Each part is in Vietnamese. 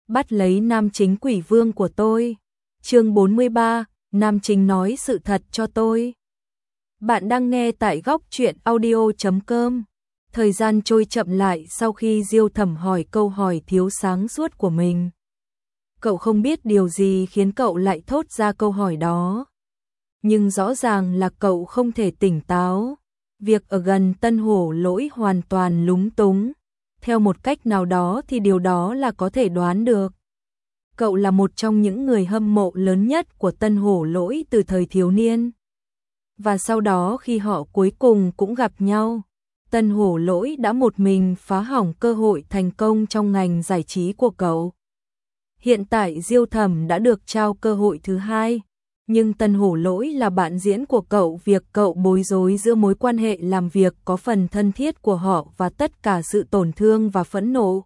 bắt lấy nam chính quỷ vương của tôi. Chương 43, nam chính nói sự thật cho tôi. Bạn đang nghe tại góc truyện audio.com. Thời gian trôi chậm lại sau khi Diêu Thẩm hỏi câu hỏi thiếu sáng suốt của mình. Cậu không biết điều gì khiến cậu lại thốt ra câu hỏi đó. Nhưng rõ ràng là cậu không thể tỉnh táo. Việc ở gần Tân Hổ Lỗi hoàn toàn lúng túng. Theo một cách nào đó thì điều đó là có thể đoán được. Cậu là một trong những người hâm mộ lớn nhất của Tân Hổ Lỗi từ thời thiếu niên. Và sau đó khi họ cuối cùng cũng gặp nhau, Tân Hổ Lỗi đã một mình phá hỏng cơ hội thành công trong ngành giải trí của cậu. Hiện tại Diêu Thẩm đã được trao cơ hội thứ hai, nhưng Tân Hổ Lỗi là bạn diễn của cậu, việc cậu bối rối giữa mối quan hệ làm việc có phần thân thiết của họ và tất cả sự tổn thương và phẫn nộ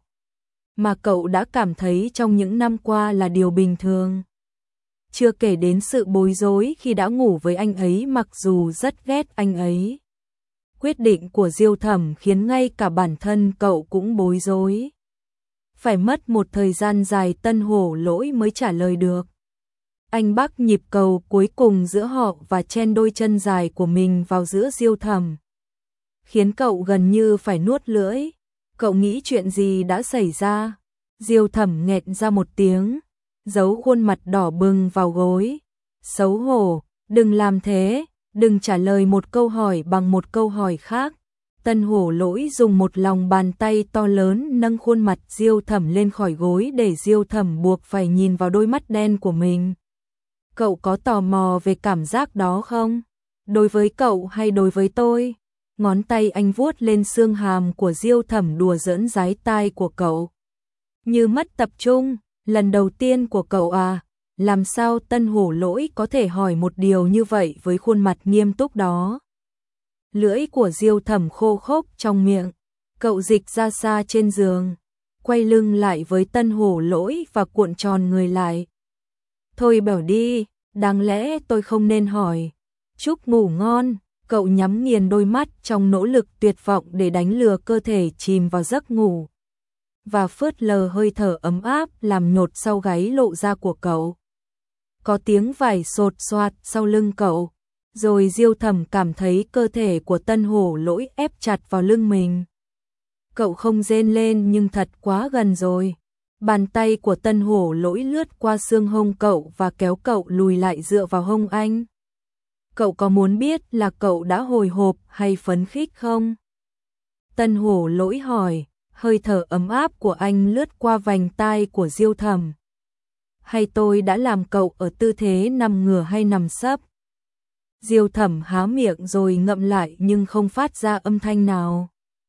mà cậu đã cảm thấy trong những năm qua là điều bình thường. Chưa kể đến sự bối rối khi đã ngủ với anh ấy mặc dù rất ghét anh ấy. Quyết định của Diêu Thẩm khiến ngay cả bản thân cậu cũng bối rối. Phải mất một thời gian dài Tân Hổ Lỗi mới trả lời được. Anh bắt nhịp cầu cuối cùng giữa họ và chen đôi chân dài của mình vào giữa Diêu Thẩm, khiến cậu gần như phải nuốt lưỡi. Cậu nghĩ chuyện gì đã xảy ra? Diêu Thẩm nghẹn ra một tiếng, giấu khuôn mặt đỏ bừng vào gối. Xấu hổ, đừng làm thế, đừng trả lời một câu hỏi bằng một câu hỏi khác. Tân Hổ Lỗi dùng một lòng bàn tay to lớn nâng khuôn mặt Diêu Thẩm lên khỏi gối để Diêu Thẩm buộc phải nhìn vào đôi mắt đen của mình. Cậu có tò mò về cảm giác đó không? Đối với cậu hay đối với tôi? Ngón tay anh vuốt lên xương hàm của Diêu Thẩm đùa giỡn dái tai của cậu. Như mất tập trung, lần đầu tiên của cậu à? Làm sao Tân Hổ Lỗi có thể hỏi một điều như vậy với khuôn mặt nghiêm túc đó? Lưỡi của Diêu Thẩm khô khốc trong miệng. Cậu dịch ra xa trên giường, quay lưng lại với Tân Hổ Lỗi và cuộn tròn người lại. Thôi bảo đi, đáng lẽ tôi không nên hỏi. Chúc ngủ ngon. Cậu nhắm nghiền đôi mắt trong nỗ lực tuyệt vọng để đánh lừa cơ thể chìm vào giấc ngủ. Và phớt lờ hơi thở ấm áp làm nhột sau gáy lộ ra của cậu. Có tiếng vải sột soạt sau lưng cậu. Rồi Diêu Thẩm cảm thấy cơ thể của Tân Hổ Lỗi ép chặt vào lưng mình. Cậu không rên lên nhưng thật quá gần rồi. Bàn tay của Tân Hổ Lỗi lướt qua xương hông cậu và kéo cậu lùi lại dựa vào hông anh. Cậu có muốn biết là cậu đã hồi hộp hay phấn khích không? Tân Hổ Lỗi hỏi, hơi thở ấm áp của anh lướt qua vành tai của Diêu Thẩm. Hay tôi đã làm cậu ở tư thế nằm ngửa hay nằm sấp? Diêu Thẩm há miệng rồi ngậm lại nhưng không phát ra âm thanh nào.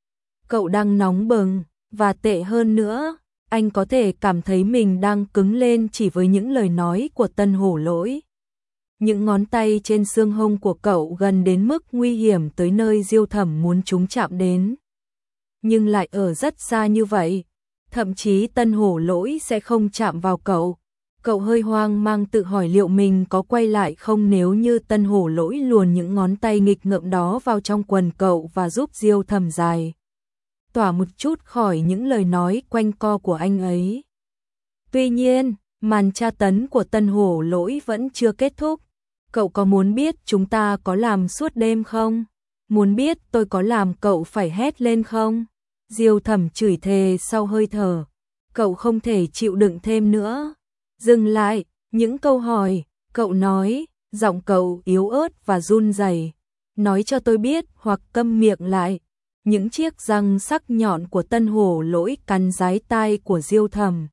Cậu đang nóng bừng, và tệ hơn nữa, anh có thể cảm thấy mình đang cứng lên chỉ với những lời nói của Tân Hổ Lỗi. Những ngón tay trên xương hông của cậu gần đến mức nguy hiểm tới nơi Diêu Thẩm muốn chúng chạm đến. Nhưng lại ở rất xa như vậy, thậm chí Tân Hổ Lỗi sẽ không chạm vào cậu. Cậu hơi hoang mang tự hỏi liệu mình có quay lại không nếu như Tân Hổ Lỗi luồn những ngón tay nghịch ngợm đó vào trong quần cậu và giúp Diêu Thẩm dài tỏa một chút khỏi những lời nói quanh co của anh ấy. Tuy nhiên, màn tra tấn của Tân Hổ Lỗi vẫn chưa kết thúc. Cậu có muốn biết chúng ta có làm suốt đêm không? Muốn biết tôi có làm cậu phải hét lên không? Diêu Thẩm chửi thề sau hơi thở. Cậu không thể chịu đựng thêm nữa. Dừng lại, những câu hỏi, cậu nói, giọng cậu yếu ớt và run rẩy. Nói cho tôi biết hoặc câm miệng lại. Những chiếc răng sắc nhọn của Tân Hổ Lỗi cắn dái tai của Diêu Thẩm.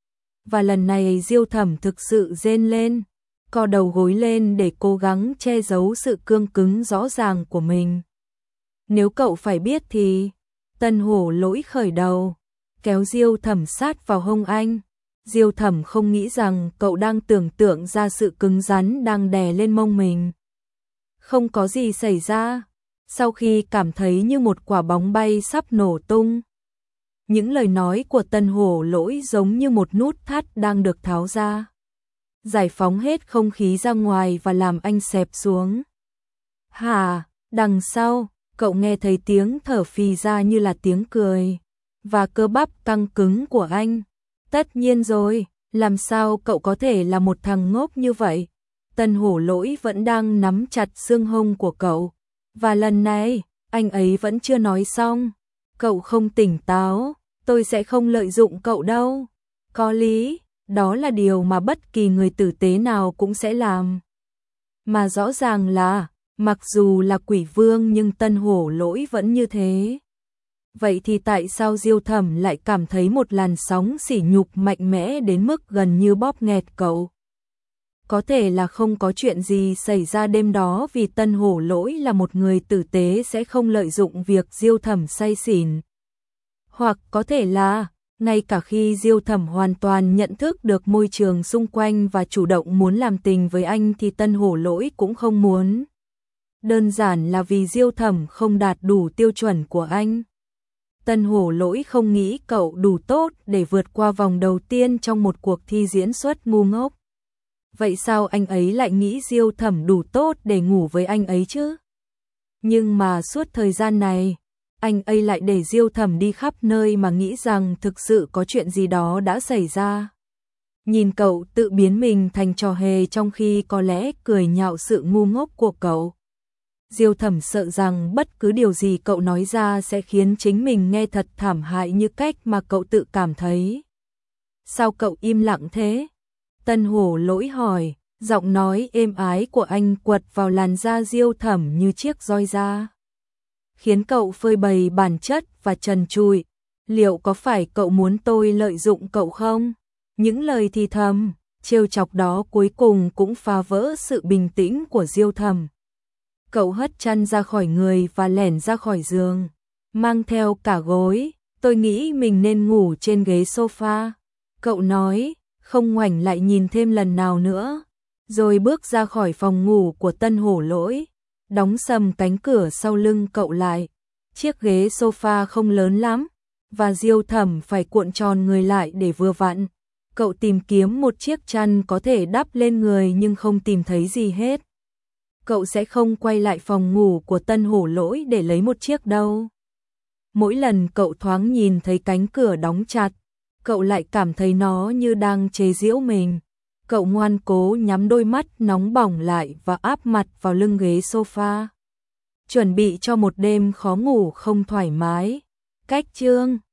Và lần này Diêu Thẩm thực sự rên lên, co đầu gối lên để cố gắng che giấu sự cương cứng rõ ràng của mình. Nếu cậu phải biết thì... Tân Hổ Lỗi khởi đầu, kéo Diêu Thẩm sát vào hông anh. Diêu Thẩm không nghĩ rằng cậu đang tưởng tượng ra sự cứng rắn đang đè lên mông mình. Không có gì xảy ra. Sau khi cảm thấy như một quả bóng bay sắp nổ tung, những lời nói của Tân Hổ Lỗi giống như một nút thắt đang được tháo ra, giải phóng hết không khí ra ngoài và làm anh xẹp xuống. Hả? Đằng sau, cậu nghe thấy tiếng thở phì ra như là tiếng cười, và cơ bắp căng cứng của anh. Tất nhiên rồi, làm sao cậu có thể là một thằng ngốc như vậy? Tân Hổ Lỗi vẫn đang nắm chặt xương hông của cậu. Và lần này, anh ấy vẫn chưa nói xong. Cậu không tỉnh táo, tôi sẽ không lợi dụng cậu đâu. Có lý, đó là điều mà bất kỳ người tử tế nào cũng sẽ làm. Mà rõ ràng là, mặc dù là quỷ vương nhưng Tân Hổ Lỗi vẫn như thế. Vậy thì tại sao Diêu Thẩm lại cảm thấy một làn sóng sỉ nhục mạnh mẽ đến mức gần như bóp nghẹt cậu? Có thể là không có chuyện gì xảy ra đêm đó vì Tân Hổ Lỗi là một người tử tế sẽ không lợi dụng việc Diêu Thẩm say xỉn. Hoặc có thể là, ngay cả khi Diêu Thẩm hoàn toàn nhận thức được môi trường xung quanh và chủ động muốn làm tình với anh thì Tân Hổ Lỗi cũng không muốn. Đơn giản là vì Diêu Thẩm không đạt đủ tiêu chuẩn của anh. Tân Hổ Lỗi không nghĩ cậu đủ tốt để vượt qua vòng đầu tiên trong một cuộc thi diễn xuất ngu ngốc. Vậy sao anh ấy lại nghĩ Diêu Thẩm đủ tốt để ngủ với anh ấy chứ? Nhưng mà suốt thời gian này, anh ấy lại để Diêu Thẩm đi khắp nơi mà nghĩ rằng thực sự có chuyện gì đó đã xảy ra. Nhìn cậu tự biến mình thành trò hề trong khi có lẽ cười nhạo sự ngu ngốc của cậu. Diêu Thẩm sợ rằng bất cứ điều gì cậu nói ra sẽ khiến chính mình nghe thật thảm hại như cách mà cậu tự cảm thấy. Sao cậu im lặng thế? Tân Hổ Lỗi hỏi, giọng nói êm ái của anh quật vào làn da Diêu Thẩm như chiếc roi da. Khiến cậu phơi bày bản chất và trần trụi. Liệu có phải cậu muốn tôi lợi dụng cậu không? Những lời thì thầm, trêu chọc đó cuối cùng cũng phá vỡ sự bình tĩnh của Diêu Thẩm. Cậu hất chăn ra khỏi người và lẻn ra khỏi giường, mang theo cả gối. Tôi nghĩ mình nên ngủ trên ghế sofa. Cậu nói, không ngoảnh lại nhìn thêm lần nào nữa. Rồi bước ra khỏi phòng ngủ của Tân Hổ Lỗi, đóng sầm cánh cửa sau lưng cậu lại. Chiếc ghế sofa không lớn lắm, và Diêu Thẩm phải cuộn tròn người lại để vừa vặn. Cậu tìm kiếm một chiếc chăn có thể đắp lên người nhưng không tìm thấy gì hết. Cậu sẽ không quay lại phòng ngủ của Tân Hổ Lỗi để lấy một chiếc đâu. Mỗi lần cậu thoáng nhìn thấy cánh cửa đóng chặt, cậu lại cảm thấy nó như đang chế giễu mình. Cậu ngoan cố nhắm đôi mắt nóng bỏng lại và áp mặt vào lưng ghế sofa. Chuẩn bị cho một đêm khó ngủ không thoải mái. Cách chương